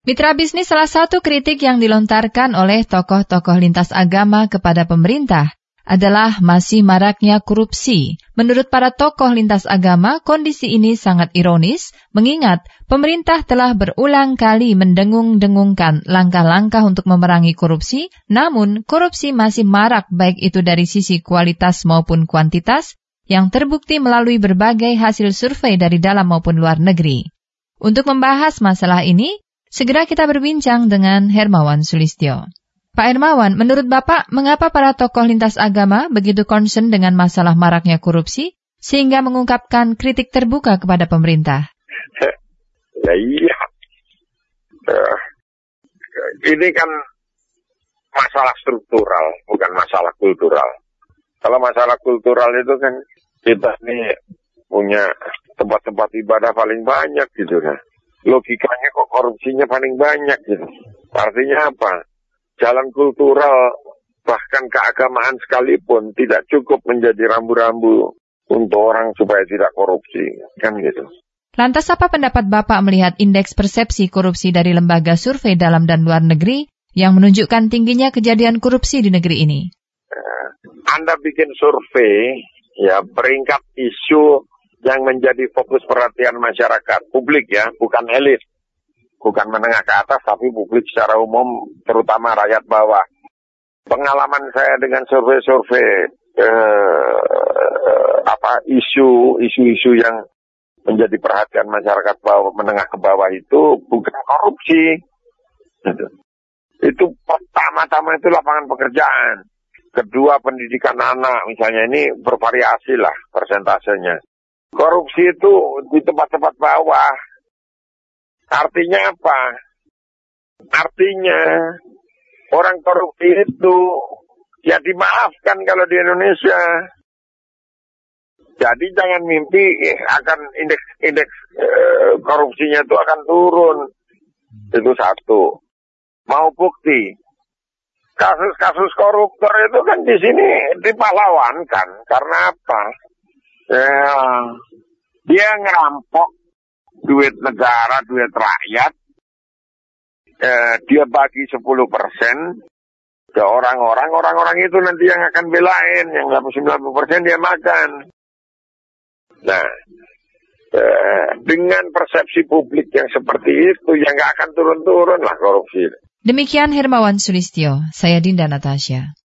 Mitra bisnis, salah satu kritik yang dilontarkan oleh tokoh-tokoh lintas agama kepada pemerintah adalah masih maraknya korupsi. Menurut para tokoh lintas agama, kondisi ini sangat ironis, mengingat pemerintah telah berulang kali mendengung-dengungkan langkah-langkah untuk memerangi korupsi, namun korupsi masih marak baik itu dari sisi kualitas maupun kuantitas, yang terbukti melalui berbagai hasil survei dari dalam maupun luar negeri. Untuk membahas masalah ini, segera kita berbincang dengan Hermawan Sulistyo. Pak Hermawan, menurut Bapak, mengapa para tokoh lintas agama begitu concern dengan masalah maraknya korupsi, sehingga mengungkapkan kritik terbuka kepada pemerintah? Ya iya. Ini kan masalah struktural, bukan masalah kultural. Kalau masalah kultural itu kan kita nih punya tempat-tempat ibadah paling banyak gitu kan. Logikanya kok korupsinya paling banyak gitu. Artinya apa? Jalan kultural bahkan keagamaan sekalipun tidak cukup menjadi rambu-rambu untuk orang supaya tidak korupsi, kan gitu. Lantas apa pendapat Bapak melihat indeks persepsi korupsi dari lembaga survei dalam dan luar negeri yang menunjukkan tingginya kejadian korupsi di negeri ini? Anda bikin survei, ya peringkat isu yang menjadi fokus perhatian masyarakat, publik ya, bukan elit. Bukan menengah ke atas, tapi publik secara umum, terutama rakyat bawah. Pengalaman saya dengan survei-survei isu-isu yang menjadi perhatian masyarakat bawah, menengah ke bawah itu bukan korupsi. Itu pertama-tama itu lapangan pekerjaan. Kedua, pendidikan anak, misalnya, ini bervariasi lah persentasenya. Korupsi itu di tempat-tempat bawah. Artinya apa? Artinya orang korupsi itu ya dimaafkan kalau di Indonesia. Jadi jangan mimpi akan indeks korupsinya itu akan turun. Itu satu. Mau bukti? Kasus-kasus koruptor itu kan di sini dipahlawankan. Karena apa? Dia ngerampok duit negara, duit rakyat, dia bagi 10% ke orang-orang itu nanti yang akan belain, yang 90% dia makan. Nah, dengan persepsi publik yang seperti itu, yang nggak akan turun-turun lah korupsi. Demikian Hermawan Sulistyo, saya Dinda Natasha.